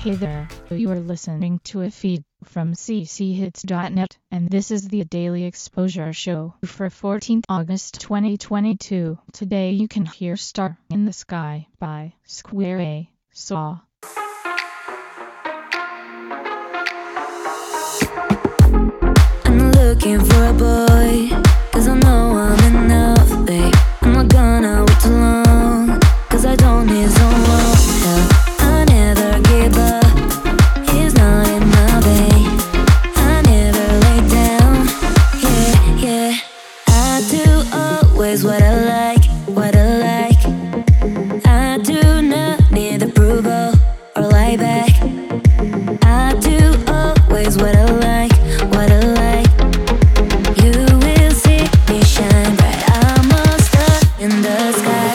Hey there, you are listening to a feed from cchits.net, and this is the Daily Exposure Show for 14th August 2022. Today you can hear Star in the Sky by Square A. Saw. I'm looking for a boy, 'cause I know I'm enough, babe. I'm not gonna wait too long, 'cause I don't need someone help. I never give up, he's not in my way. I never lay down, yeah. I do always what I like, what I like. I do not need approval or lie back. I do always what I like, what I like. You will see me shine bright, I'm a star in the sky.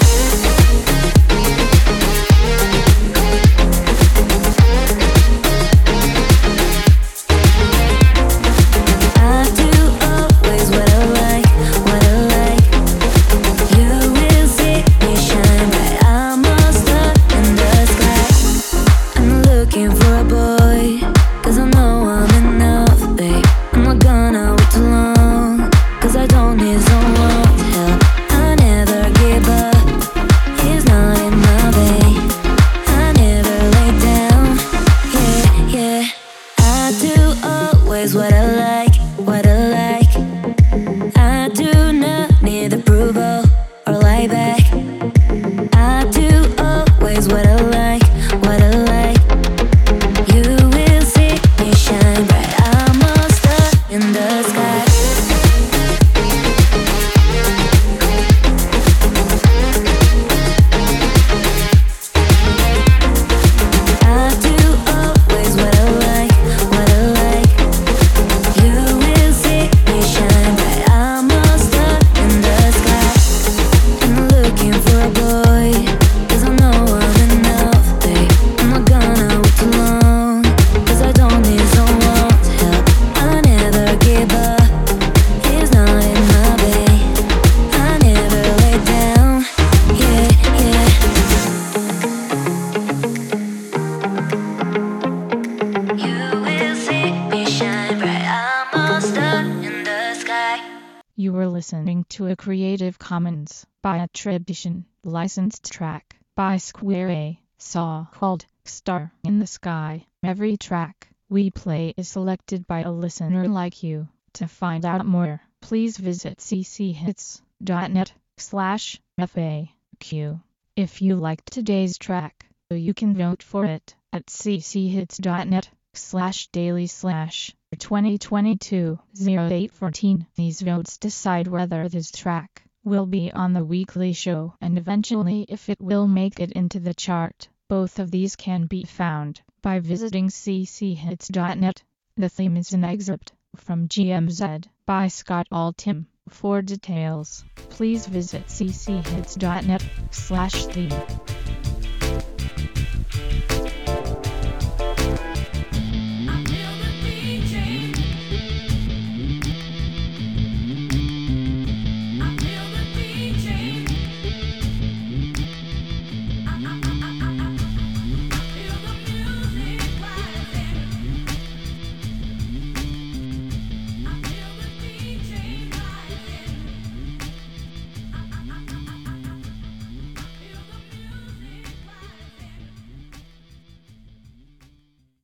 I do always what I like, what I like. You will see me shine bright, I'm a star in the sky. I'm looking for a boy, 'cause I know I'm enough, babe. I'm not gonna wait too long, 'cause I don't need someone's help. I never give up, he's not in my way. I never lay down, yeah. I do always what I like, what I like. I do not need approval or lie back. I do always what I like, what I like. You will see me shine bright, I'm a star in the sky. I do always what I like, what I like. You will see me shine bright, I'm a star in the sky. I'm looking for a boy, 'cause I know I'm enough, babe. I'm not gonna wait too long, 'cause I don't need someone's help. I never give up, he's not in my way. I never lay down, yeah. You will see me shine bright, I'm a star in the sky. You were listening to a Creative Commons by attribution, licensed track by Square A. Saw called Star in the Sky. Every track we play is selected by a listener like you. To find out more, please visit cchits.net/FAQ. If you liked today's track, you can vote for it at cchits.net/daily/2022-0814. These votes decide whether this track will be on the weekly show and eventually if it will make it into the chart. Both of these can be found by visiting cchits.net. The theme is an excerpt from GMZ by Scott Altham. For details, please visit cchits.net/theme.